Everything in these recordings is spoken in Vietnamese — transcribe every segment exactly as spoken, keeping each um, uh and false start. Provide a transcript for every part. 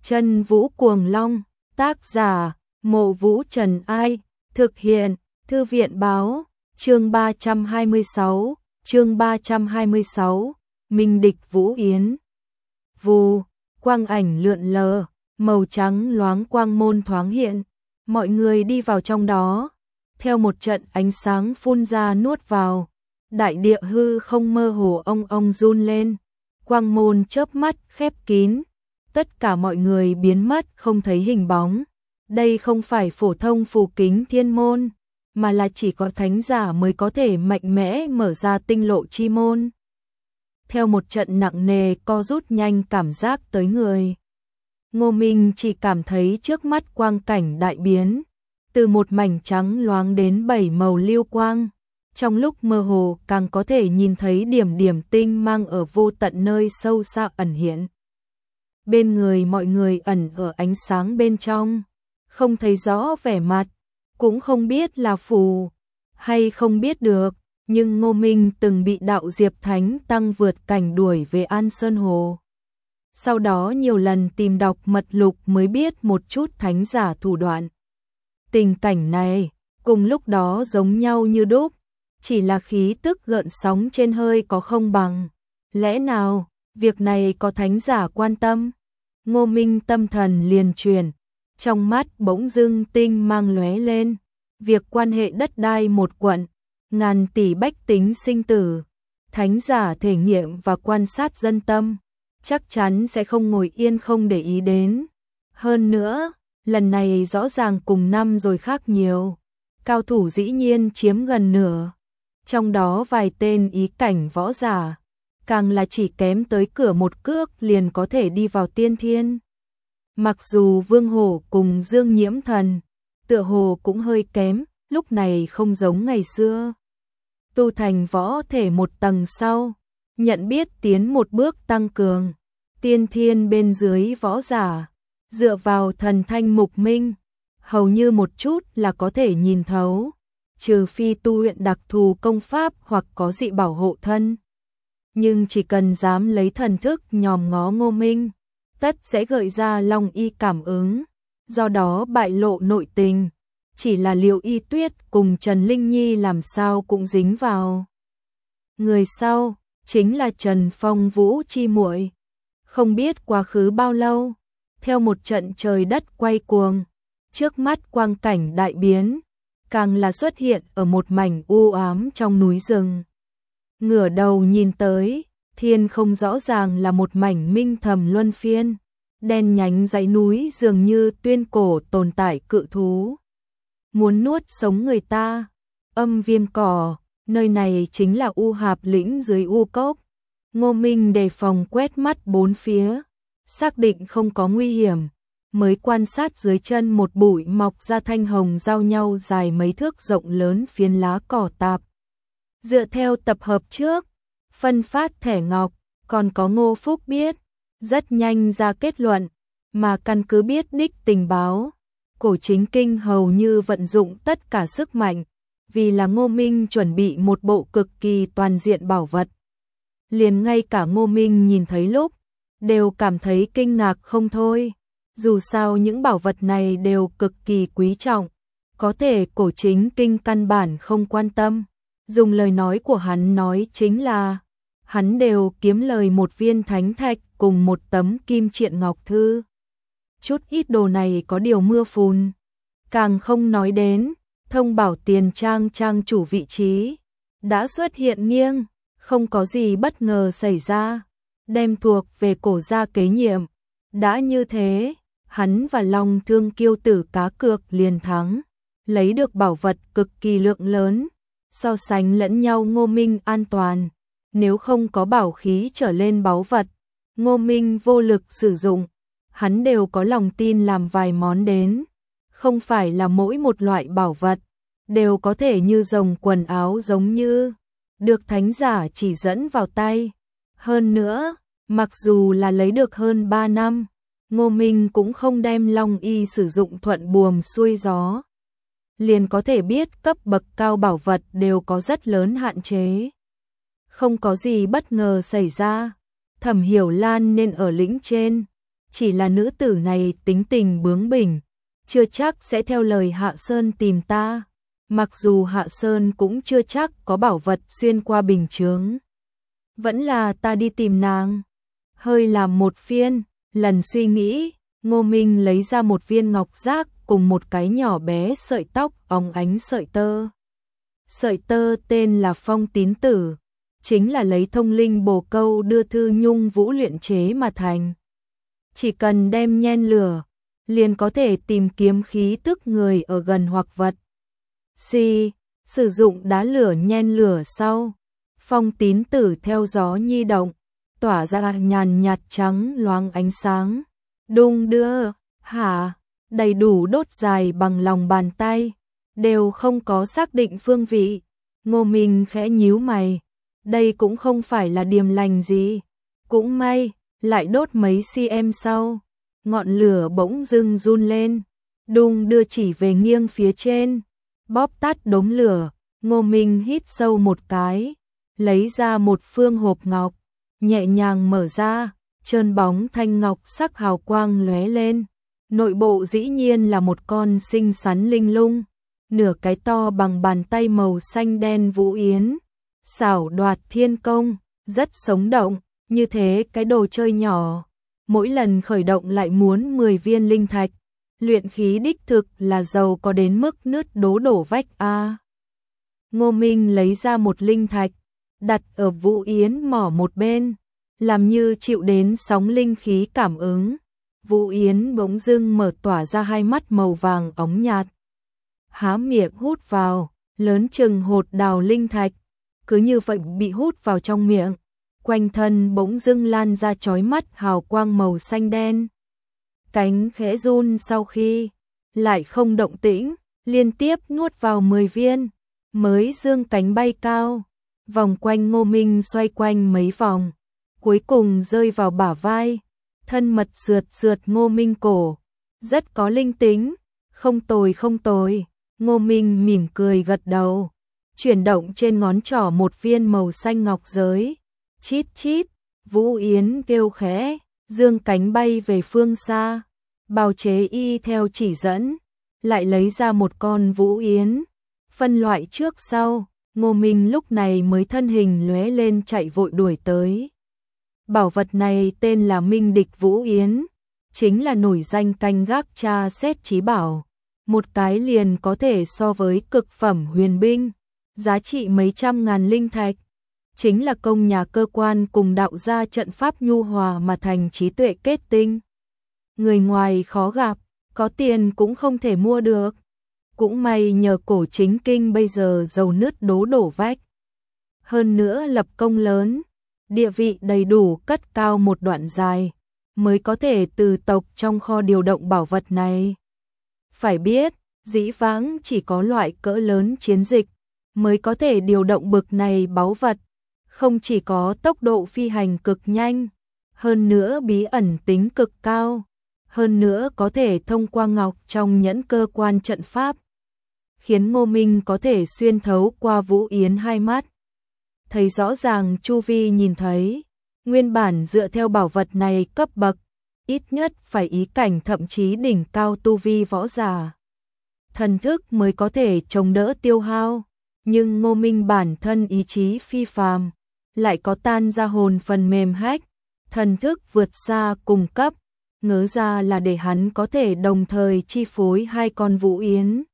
Chân Vũ Cuồng Long, tác giả, Mộ Vũ Trần Ai, thực hiện, Thư viện Báo, chương ba trăm hai mươi sáu, chương ba trăm hai mươi sáu, Minh Địch Vũ Yến. Vù, quang ảnh lượn lờ, màu trắng loáng quang môn thoáng hiện, mọi người đi vào trong đó, theo một trận ánh sáng phun ra nuốt vào, đại địa hư không mơ hồ ong ong run lên, quang môn chớp mắt khép kín, tất cả mọi người biến mất không thấy hình bóng. Đây không phải phổ thông phù kính thiên môn, mà là chỉ có thánh giả mới có thể mạnh mẽ mở ra tinh lộ chi môn. Theo một trận nặng nề co rút nhanh cảm giác tới người, Ngô Minh chỉ cảm thấy trước mắt quang cảnh đại biến, từ một mảnh trắng loáng đến bảy màu lưu quang, trong lúc mơ hồ càng có thể nhìn thấy điểm điểm tinh mang ở vô tận nơi sâu xa ẩn hiện. Bên người mọi người ẩn ở ánh sáng bên trong, không thấy rõ vẻ mặt, cũng không biết là phù hay không biết được, nhưng Ngô Minh từng bị đạo Diệp Thánh Tăng vượt cảnh đuổi về An Sơn Hồ. Sau đó nhiều lần tìm đọc mật lục mới biết một chút thánh giả thủ đoạn. Tình cảnh này, cùng lúc đó giống nhau như đúc, chỉ là khí tức gợn sóng trên hơi có không bằng. Lẽ nào, việc này có thánh giả quan tâm? Ngô Minh tâm thần liền chuyển, trong mắt bỗng dưng tinh mang lóe lên, việc quan hệ đất đai một quận, ngàn tỷ bách tính sinh tử, thánh giả thể nghiệm và quan sát dân tâm, chắc chắn sẽ không ngồi yên không để ý đến. Hơn nữa, lần này rõ ràng cùng năm rồi khác nhiều, cao thủ dĩ nhiên chiếm gần nửa, trong đó vài tên ý cảnh võ giả, càng là chỉ kém tới cửa một cước liền có thể đi vào tiên thiên. Mặc dù Vương Hổ cùng Dương Nhiễm Thần, tựa hồ cũng hơi kém, lúc này không giống ngày xưa. Tu thành võ thể một tầng sau, nhận biết tiến một bước tăng cường, tiên thiên bên dưới võ giả, dựa vào thần thanh mục minh, hầu như một chút là có thể nhìn thấu, trừ phi tu luyện đặc thù công pháp hoặc có dị bảo hộ thân. Nhưng chỉ cần dám lấy thần thức nhòm ngó Ngô Minh, tất sẽ gợi ra long y cảm ứng, do đó bại lộ nội tình, chỉ là Liệu Y Tuyết cùng Trần Linh Nhi làm sao cũng dính vào. Người sau chính là Trần Phong Vũ chi muội. Không biết quá khứ bao lâu, theo một trận trời đất quay cuồng, trước mắt quang cảnh đại biến, càng là xuất hiện ở một mảnh u ám trong núi rừng. Ngửa đầu nhìn tới, thiên không rõ ràng là một mảnh minh thầm luân phiên, đen nhánh dãy núi dường như tuyên cổ tồn tại cự thú, muốn nuốt sống người ta. Âm Viêm Cỏ, nơi này chính là U Hạp lĩnh dưới U Cốc. Ngô Minh đề phòng quét mắt bốn phía, xác định không có nguy hiểm, mới quan sát dưới chân một bụi mọc ra thanh hồng giao nhau dài mấy thước rộng lớn phiến lá cỏ tạp. Dựa theo tập hợp trước, phân phát thẻ ngọc, còn có Ngô Phúc biết, rất nhanh ra kết luận, mà căn cứ biết đích tình báo, Cổ Chính Kinh hầu như vận dụng tất cả sức mạnh, vì là Ngô Minh chuẩn bị một bộ cực kỳ toàn diện bảo vật. Liền ngay cả Ngô Minh nhìn thấy lúc, đều cảm thấy kinh ngạc không thôi, dù sao những bảo vật này đều cực kỳ quý trọng, có thể Cổ Chính Kinh căn bản không quan tâm. Dùng lời nói của hắn nói chính là, hắn đều kiếm lời một viên thánh thạch cùng một tấm kim triện ngọc thư. Chút ít đồ này có điều mưa phùn, càng không nói đến, thông bảo tiền trang trang chủ vị trí, đã xuất hiện nghiêng, không có gì bất ngờ xảy ra, đem thuộc về Cổ gia kế nhiệm. Đã như thế, hắn và Long Thương Kiêu tử cá cược liền thắng, lấy được bảo vật cực kỳ lượng lớn. So sánh lẫn nhau Ngô Minh an toàn, nếu không có bảo khí trở lên báu vật, Ngô Minh vô lực sử dụng, hắn đều có lòng tin làm vài món đến, không phải là mỗi một loại bảo vật, đều có thể như rồng quần áo giống như, được thánh giả chỉ dẫn vào tay. Hơn nữa, mặc dù là lấy được hơn ba năm, Ngô Minh cũng không đem Long Y sử dụng thuận buồm xuôi gió. Liền có thể biết cấp bậc cao bảo vật đều có rất lớn hạn chế. Không có gì bất ngờ xảy ra, Thẩm Hiểu Lan nên ở lĩnh trên, chỉ là nữ tử này tính tình bướng bỉnh, chưa chắc sẽ theo lời Hạ Sơn tìm ta, mặc dù Hạ Sơn cũng chưa chắc có bảo vật xuyên qua bình chướng. Vẫn là ta đi tìm nàng. Hơi làm một phiên, lần suy nghĩ, Ngô Minh lấy ra một viên ngọc giác cùng một cái nhỏ bé sợi tóc óng ánh sợi tơ. Sợi tơ tên là Phong Tín Tử, chính là lấy thông linh bồ câu đưa Thư Nhung Vũ luyện chế mà thành. Chỉ cần đem nhen lửa, liền có thể tìm kiếm khí tức người ở gần hoặc vật. Si, sử dụng đá lửa nhen lửa sau, Phong Tín Tử theo gió nhi động, tỏa ra nhàn nhạt trắng loáng ánh sáng. Đung đưa, hả, đầy đủ đốt dài bằng lòng bàn tay, đều không có xác định phương vị. Ngô Minh khẽ nhíu mày, đây cũng không phải là điềm lành gì. Cũng may, lại đốt mấy cm sau, ngọn lửa bỗng dưng run lên, đung đưa chỉ về nghiêng phía trên, bóp tắt đống lửa. Ngô Minh hít sâu một cái, lấy ra một phương hộp ngọc, nhẹ nhàng mở ra, trơn bóng thanh ngọc sắc hào quang lóe lên. Nội bộ dĩ nhiên là một con xinh xắn linh lung, nửa cái to bằng bàn tay màu xanh đen vũ yến, xảo đoạt thiên công, rất sống động. Như thế cái đồ chơi nhỏ, mỗi lần khởi động lại muốn mười viên linh thạch, luyện khí đích thực là giàu có đến mức nứt đố đổ vách a. Ngô Minh lấy ra một linh thạch, đặt ở vũ yến mỏ một bên, làm như chịu đến sóng linh khí cảm ứng. Vũ yến bỗng dưng mở tỏa ra hai mắt màu vàng óng nhạt, há miệng hút vào, lớn chừng hột đào linh thạch, cứ như vậy bị hút vào trong miệng. Quanh thân bỗng dưng lan ra chói mắt hào quang màu xanh đen. Cánh khẽ run sau khi lại không động tĩnh, liên tiếp nuốt vào mười viên, mới dương cánh bay cao, vòng quanh Ngô Minh xoay quanh mấy vòng, cuối cùng rơi vào bả vai, thân mật sượt sượt Ngô Minh cổ, rất có linh tính, không tồi không tồi. Ngô Minh mỉm cười gật đầu, chuyển động trên ngón trỏ một viên màu xanh ngọc giới. Chít chít, Vũ Yến kêu khẽ, dương cánh bay về phương xa. Bào chế y theo chỉ dẫn, lại lấy ra một con Vũ Yến, phân loại trước sau. Ngô Minh lúc này mới thân hình lóe lên chạy vội đuổi tới. Bảo vật này tên là Minh Địch Vũ Yến, chính là nổi danh canh gác tra xét chí bảo, một cái liền có thể so với cực phẩm huyền binh, giá trị mấy trăm ngàn linh thạch. Chính là công nhà cơ quan cùng đạo gia trận pháp nhu hòa mà thành trí tuệ kết tinh. Người ngoài khó gặp, có tiền cũng không thể mua được. Cũng may nhờ cổ chính kinh bây giờ giàu nứt đố đổ vách. Hơn nữa lập công lớn, địa vị đầy đủ cất cao một đoạn dài, mới có thể từ tộc trong kho điều động bảo vật này. Phải biết, dĩ vãng chỉ có loại cỡ lớn chiến dịch, mới có thể điều động bực này báu vật. Không chỉ có tốc độ phi hành cực nhanh, hơn nữa bí ẩn tính cực cao, hơn nữa có thể thông qua ngọc trong nhẫn cơ quan trận pháp, khiến Ngô Minh có thể xuyên thấu qua Vũ Yến hai mắt, thấy rõ ràng chu vi nhìn thấy. Nguyên bản dựa theo bảo vật này cấp bậc, ít nhất phải ý cảnh thậm chí đỉnh cao tu vi võ giả, thần thức mới có thể chống đỡ tiêu hao. Nhưng Ngô Minh bản thân ý chí phi phàm, lại có tan ra hồn phần mềm hách, thần thức vượt xa cùng cấp, ngớ ra là để hắn có thể đồng thời chi phối hai con Vũ Yến.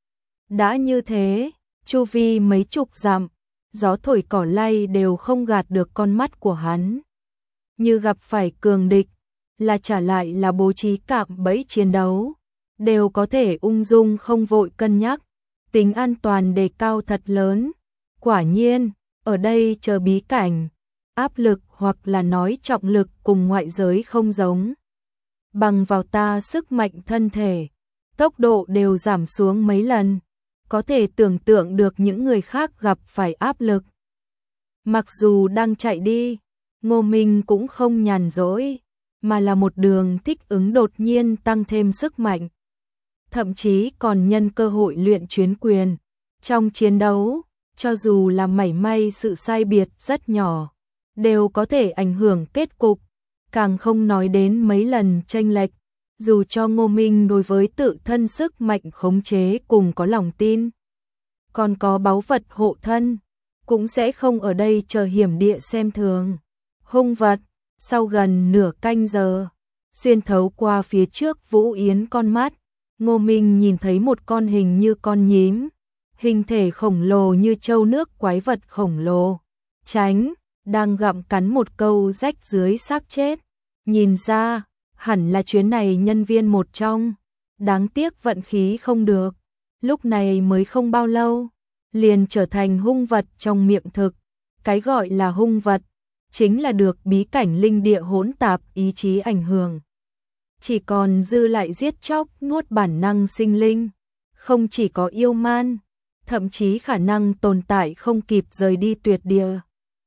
Đã như thế, chu vi mấy chục dặm, gió thổi cỏ lay đều không gạt được con mắt của hắn. Như gặp phải cường địch, là trả lại là bố trí cạm bẫy chiến đấu, đều có thể ung dung không vội cân nhắc, tính an toàn đề cao thật lớn. Quả nhiên, ở đây chờ bí cảnh, áp lực hoặc là nói trọng lực cùng ngoại giới không giống. Bằng vào ta sức mạnh thân thể, tốc độ đều giảm xuống mấy lần, có thể tưởng tượng được những người khác gặp phải áp lực. Mặc dù đang chạy đi, Ngô Minh cũng không nhàn rỗi, mà là một đường thích ứng đột nhiên tăng thêm sức mạnh. Thậm chí còn nhân cơ hội luyện chuyến quyền. Trong chiến đấu, cho dù là mảy may sự sai biệt rất nhỏ, đều có thể ảnh hưởng kết cục. càng không nói đến mấy lần chênh lệch, dù cho Ngô Minh đối với tự thân sức mạnh khống chế cùng có lòng tin, còn có báu vật hộ thân, cũng sẽ không ở đây chờ hiểm địa xem thường. Hung vật, sau gần nửa canh giờ, xuyên thấu qua phía trước Vũ Yến con mắt, Ngô Minh nhìn thấy một con hình như con nhím, hình thể khổng lồ như trâu nước quái vật khổng lồ, tránh, đang gặm cắn một câu rách dưới xác chết. Nhìn ra, hẳn là chuyến này nhân viên một trong, đáng tiếc vận khí không được, lúc này mới không bao lâu, liền trở thành hung vật trong miệng thực. Cái gọi là hung vật, chính là được bí cảnh linh địa hỗn tạp ý chí ảnh hưởng. Chỉ còn dư lại giết chóc nuốt bản năng sinh linh, không chỉ có yêu man, thậm chí khả năng tồn tại không kịp rời đi tuyệt địa.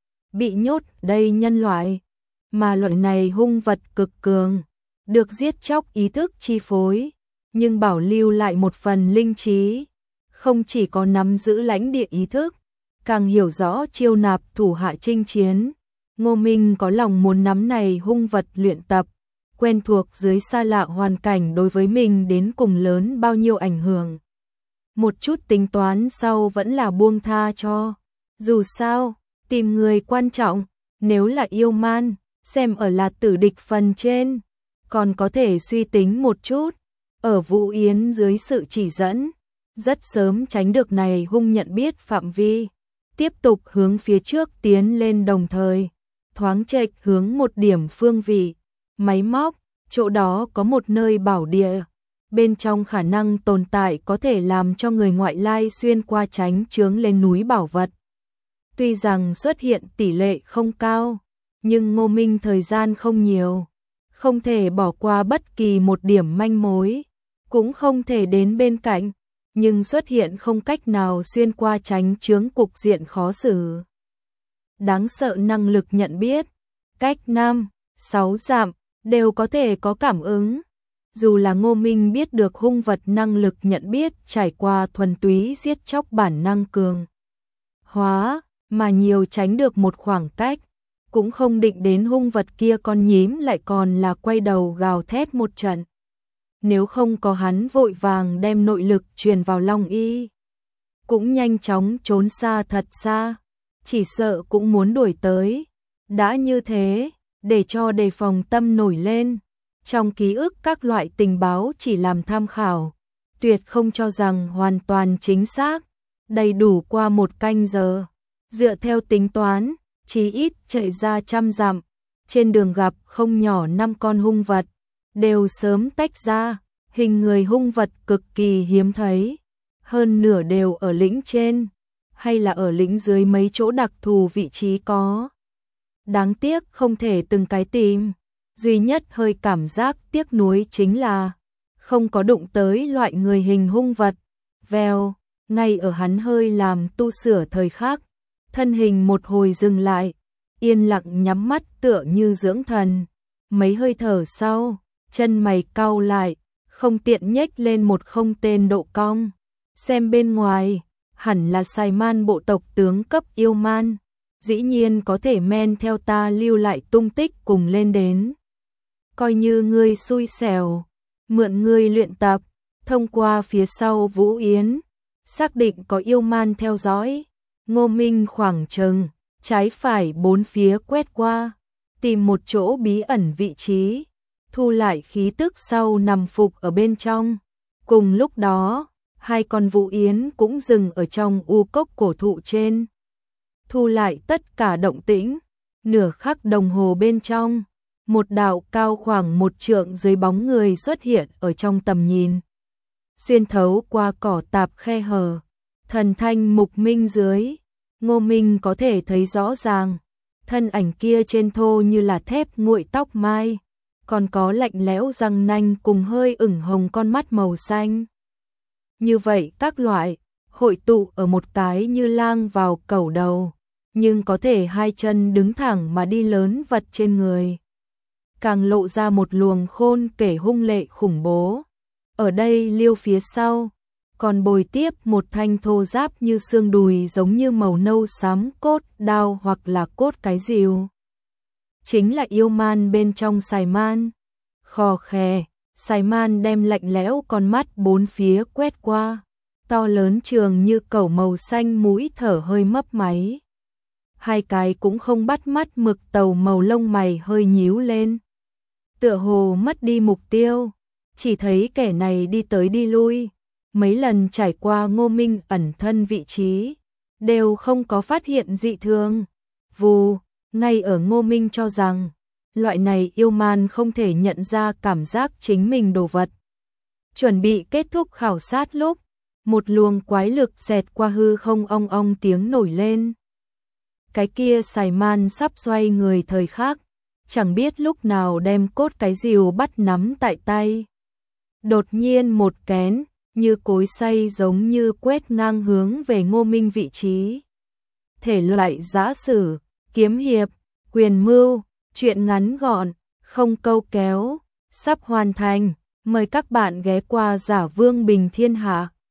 Bị nhốt đây nhân loại, mà loại này hung vật cực cường, được giết chóc ý thức chi phối, nhưng bảo lưu lại một phần linh trí, không chỉ có nắm giữ lãnh địa ý thức, càng hiểu rõ chiêu nạp thủ hạ chinh chiến. Ngô Minh có lòng muốn nắm này hung vật luyện tập, quen thuộc dưới xa lạ hoàn cảnh đối với mình đến cùng lớn bao nhiêu ảnh hưởng. Một chút tính toán sau vẫn là buông tha cho. Dù sao, tìm người quan trọng, nếu là yêu man, xem ở là tử địch phần trên, còn có thể suy tính một chút. Ở Vũ Yến dưới sự chỉ dẫn, rất sớm tránh được này hung nhận biết phạm vi, tiếp tục hướng phía trước tiến lên đồng thời, thoáng chệch hướng một điểm phương vị, máy móc, chỗ đó có một nơi bảo địa, bên trong khả năng tồn tại có thể làm cho người ngoại lai xuyên qua tránh chướng lên núi bảo vật. Tuy rằng xuất hiện tỷ lệ không cao, nhưng Ngô Minh thời gian không nhiều, không thể bỏ qua bất kỳ một điểm manh mối, cũng không thể đến bên cạnh, nhưng xuất hiện không cách nào xuyên qua tránh chướng cục diện khó xử. Đáng sợ năng lực nhận biết, cách năm, sáu dặm, đều có thể có cảm ứng. Dù là Ngô Minh biết được hung vật năng lực nhận biết trải qua thuần túy giết chóc bản năng cường hóa, mà nhiều tránh được một khoảng cách, cũng không định đến hung vật kia con nhím lại còn là quay đầu gào thét một trận. Nếu không có hắn vội vàng đem nội lực truyền vào Long Y, cũng nhanh chóng trốn xa thật xa, chỉ sợ cũng muốn đuổi tới. Đã như thế, để cho đề phòng tâm nổi lên, trong ký ức các loại tình báo chỉ làm tham khảo, tuyệt không cho rằng hoàn toàn chính xác. Đầy đủ qua một canh giờ, dựa theo tính toán, chí ít chạy ra trăm dặm, trên đường gặp không nhỏ năm con hung vật, đều sớm tách ra, hình người hung vật cực kỳ hiếm thấy, hơn nửa đều ở lĩnh trên, hay là ở lĩnh dưới mấy chỗ đặc thù vị trí có. Đáng tiếc không thể từng cái tìm, duy nhất hơi cảm giác tiếc nuối chính là không có đụng tới loại người hình hung vật. Vèo, ngay ở hắn hơi làm tu sửa thời khắc, thân hình một hồi dừng lại, yên lặng nhắm mắt tựa như dưỡng thần. Mấy hơi thở sau, chân mày cau lại, không tiện nhếch lên một không tên độ cong. Xem bên ngoài, hẳn là Sài Man bộ tộc tướng cấp yêu man, dĩ nhiên có thể men theo ta lưu lại tung tích cùng lên đến. Coi như ngươi xui xẻo, mượn ngươi luyện tập, thông qua phía sau Vũ Yến, xác định có yêu man theo dõi. Ngô Minh khoảng chừng, trái phải bốn phía quét qua, tìm một chỗ bí ẩn vị trí, thu lại khí tức sau nằm phục ở bên trong. Cùng lúc đó, hai con Vũ Yến cũng dừng ở trong u cốc cổ thụ trên. Thu lại tất cả động tĩnh, nửa khắc đồng hồ bên trong, một đạo cao khoảng một trượng dưới bóng người xuất hiện ở trong tầm nhìn. Xuyên thấu qua cỏ tạp khe hở, thần thanh mục minh dưới, Ngô Minh có thể thấy rõ ràng, thân ảnh kia trên thô như là thép nguội tóc mai, còn có lạnh lẽo răng nanh cùng hơi ửng hồng con mắt màu xanh. Như vậy các loại, hội tụ ở một cái như lang vào cẩu đầu, nhưng có thể hai chân đứng thẳng mà đi lớn vật trên người. Càng lộ ra một luồng khôn kể hung lệ khủng bố. Ở đây liêu phía sau, còn bồi tiếp một thanh thô giáp như xương đùi giống như màu nâu xám cốt đao hoặc là cốt cái rìu. chính là yêu man bên trong Sài Man. Khò khè, Sài Man đem lạnh lẽo con mắt bốn phía quét qua, to lớn trường như cẩu màu xanh, mũi thở hơi mấp máy. Hai cái cũng không bắt mắt mực tàu màu lông mày hơi nhíu lên. Tựa hồ mất đi mục tiêu, chỉ thấy kẻ này đi tới đi lui, mấy lần trải qua Ngô Minh ẩn thân vị trí, đều không có phát hiện dị thường. Vù, ngay ở Ngô Minh cho rằng, loại này yêu man không thể nhận ra cảm giác chính mình đồ vật. Chuẩn bị kết thúc khảo sát lúc, một luồng quái lực xẹt qua hư không, ong ong tiếng nổi lên. Cái kia Sài Man sắp xoay người thời khắc, chẳng biết lúc nào đem cốt cái rìu bắt nắm tại tay. Đột nhiên một kén, như cối xay giống như quét ngang hướng về Ngô Minh vị trí. Thể loại giã sử, kiếm hiệp, quyền mưu, truyện ngắn gọn, không câu kéo, sắp hoàn thành. Mời các bạn ghé qua Giả Vương Bình Thiên Hạ.